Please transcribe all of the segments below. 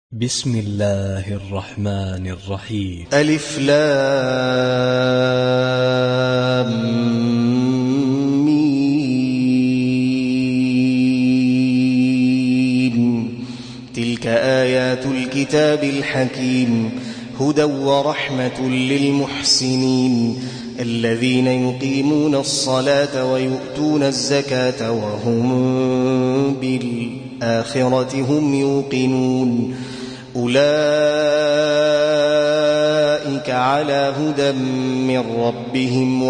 بسم الله الرحمن الرحيم. ألف لام ميم. تلك آيات الكتاب الحكيم هدى ورحمة للمحسنين الذين يقيمون الصلاة ويؤتون الزكاة وهم بالآخرة هم يوقنون أولئك على هدى من ربهم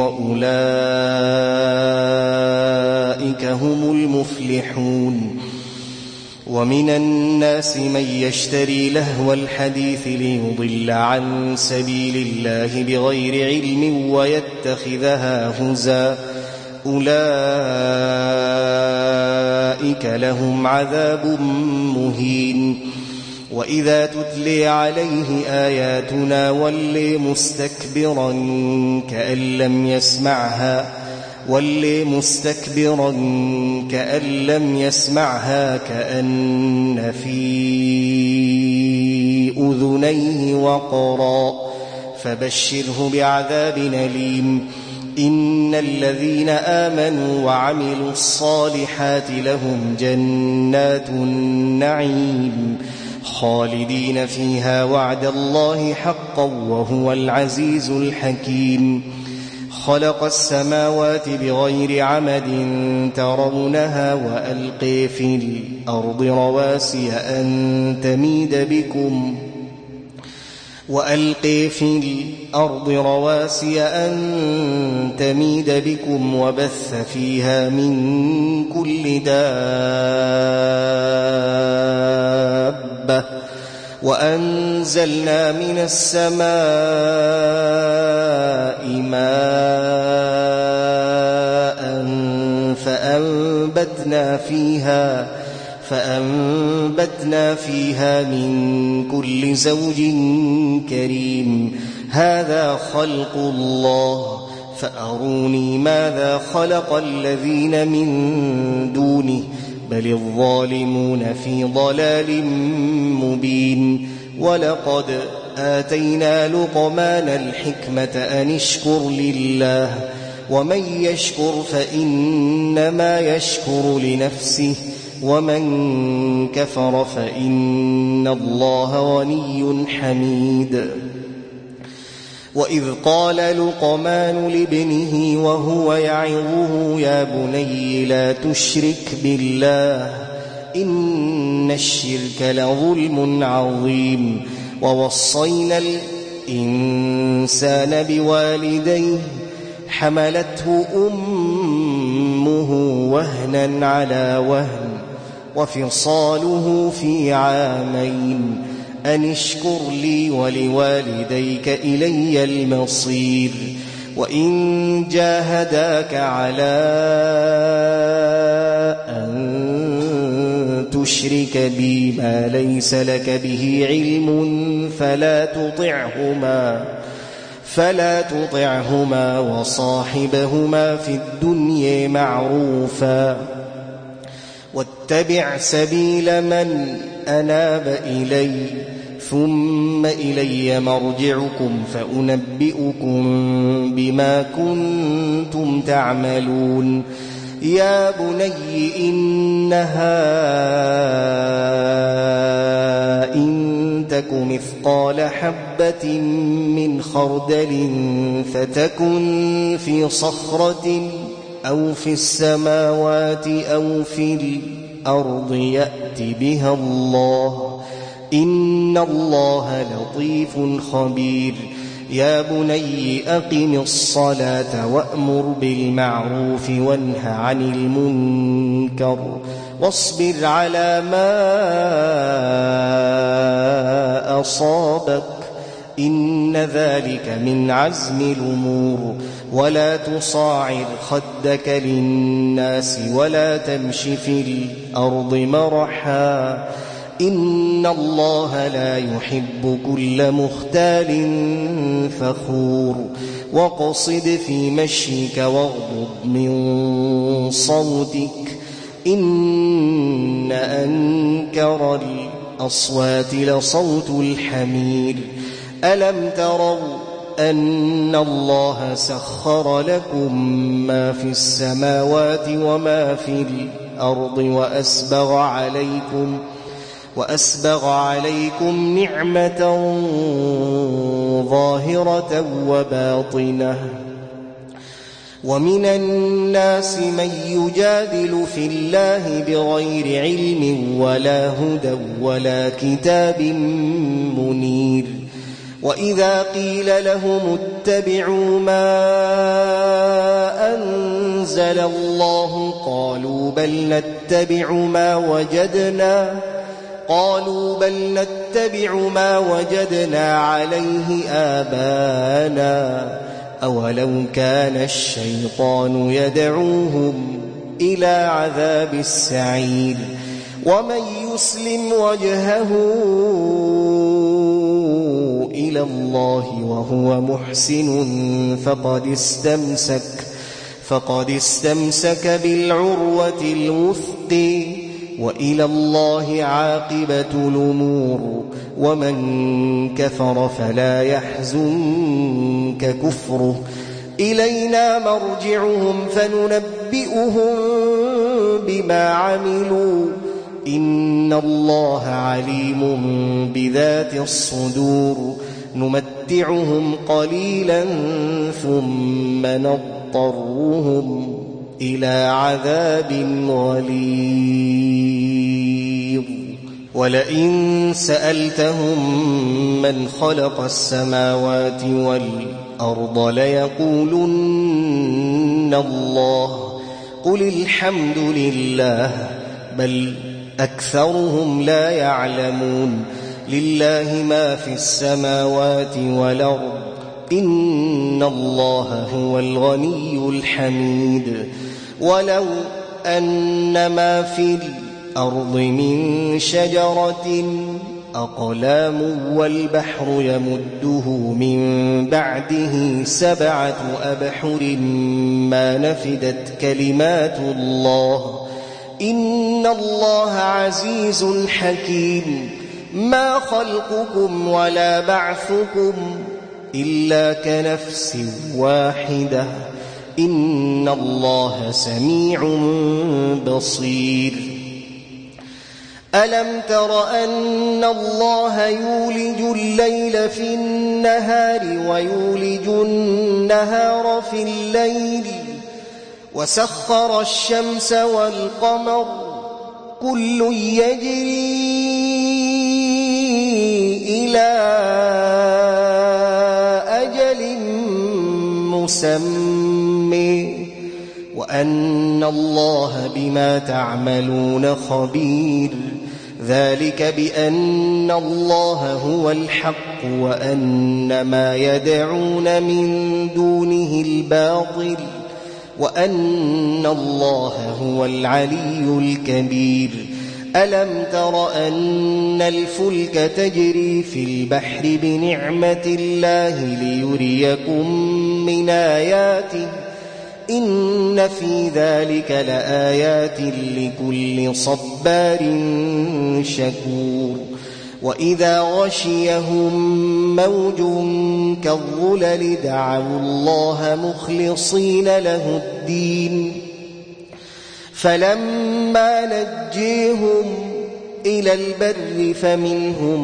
وأولئك هم المفلحون. ومن الناس من يشتري لهو الحديث ليضل عن سبيل الله بغير علم ويتخذها هزوا أولئك لهم عذاب مهين. وإذا تتلي عليه آياتنا ولي مستكبرا كأن لم يسمعها كأن في أذنيه وقرا فبشره بعذاب أليم. إن الذين آمنوا وعملوا الصالحات لهم جنات النعيم خالدين فيها وعد الله حقا وهو العزيز الحكيم. خلق السماوات بغير عمد ترونها وألقي في الأرض رواسي أن تميد بكم وبث فيها من كل دابة وأنزلنا من السماء ماء فأنبتنا فيها من كل زوج كريم. هذا خلق الله فأروني ماذا خلق الذين من دونه بل الظالمون في ضلال مبين. ولقد آتينا لقمان الحكمة أن اشكر لله ومن يشكر فإنما يشكر لنفسه ومن كفر فإن الله غني حميد. وإذ قال لقمان لابنه وهو يعظه يا بني لا تشرك بالله إن الشرك لظلم عظيم. ووصينا الإنسان بوالديه حملته أمه وهنا على وهن وفصاله في عامين أن اشكر لي ولوالديك إلي المصير. وإن جاهداك على أن تشرك بي ما ليس لك به علم فلا تطعهما وصاحبهما في الدنيا معروفا واتبع سبيل من أناب إلي ثم إلي مرجعكم فأنبئكم بما كنتم تعملون. يا بني إنها إن تك مثقال حبة من خردل فتكن في صخرة أو في السماوات أو في الأرض يأت بها الله إن الله لطيف خبير. يا بني أقم الصلاة وأمر بالمعروف وانه عن المنكر واصبر على ما أصابك إن ذلك من عزم الأمور. ولا تصاعر خدك للناس ولا تمش في الأرض مرحا إن الله لا يحب كل مختال فخور. واقصد في مشيك واغضض من صوتك إن أنكر الأصوات لصوت الحمير ألم تروا أن الله سخر لكم ما في السماوات وما في الأرض وأسبغ عليكم نعمة ظاهرة وباطنة ومن الناس من يجادل في الله بغير علم ولا هدى ولا كتاب منير وإذا قيل لهم اتبعوا ما أنزل الله قالوا بل نتبع ما وجدنا عليه آباءنا أولو كان الشيطان يدعوهم إلى عذاب السعير ومن يسلم وجهه إلى الله وهو محسن فقد استمسك بالعروة الوثقى وإلى الله عاقبة الأمور ومن كفر فلا يحزنك كفره إلينا مرجعهم فننبئهم بما عملوا إن الله عليم بذات الصدور نمتعهم قليلا ثم نضطرهم إلى عذاب غليظ ولئن سألتهم من خلق السماوات والأرض ليقولن الله قل الحمد لله بل أكثرهم لا يعلمون لله ما في السماوات والأرض إن الله هو الغني الحميد ولو أن ما في الأرض من شجرة أقلام والبحر يمده من بعده 7 أبحر ما نفدت كلمات الله إن الله عزيز حكيم ما خلقكم ولا بعثكم إلا كنفس واحدة إن الله سميع بصير ألم تر أن الله يولج الليل في النهار ويولج النهار في الليل وسخر الشمس والقمر كل يجري إلى أجل مسمى وأن الله بما تعملون خبير ذلك بأن الله هو الحق وأن ما يدعون من دونه الباطل وأن الله هو العلي الكبير ألم تر أن الفلك تجري في البحر بنعمة الله ليريكم من آياته إن في ذلك لآيات لكل صبار شكور وإذا غشيهم موج كالظلل دعوا الله مخلصين له الدين فلما نجيهم إلى البر فمنهم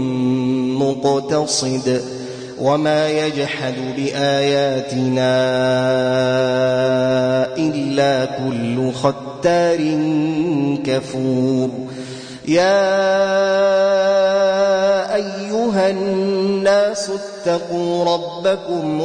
مقتصد وما يجحد بآياتنا إلا كل ختار كفور يا أيها الناس اتقوا ربكم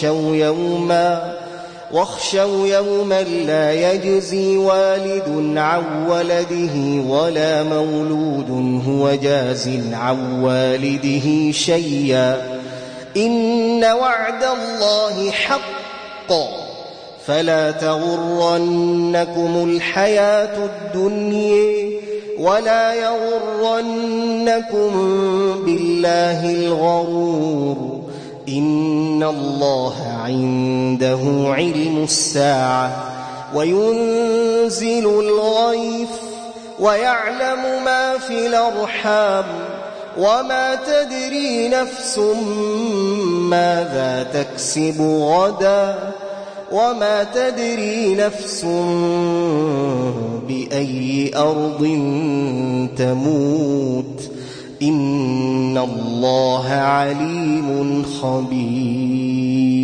واخشوا يوما لا يجزي والد عن ولده ولا مولود هو جاز عن والده شيئا إن وعد الله حق فلا تغرنكم الحياة الدنيا ولا يغرنكم بالله الغرور إن الله عنده علم الساعة وينزل الغيث ويعلم ما في الأرحام وما تدري نفس ماذا تكسب غدا وما تدري نفس بأي أرض تموت إن الله عليم خبير.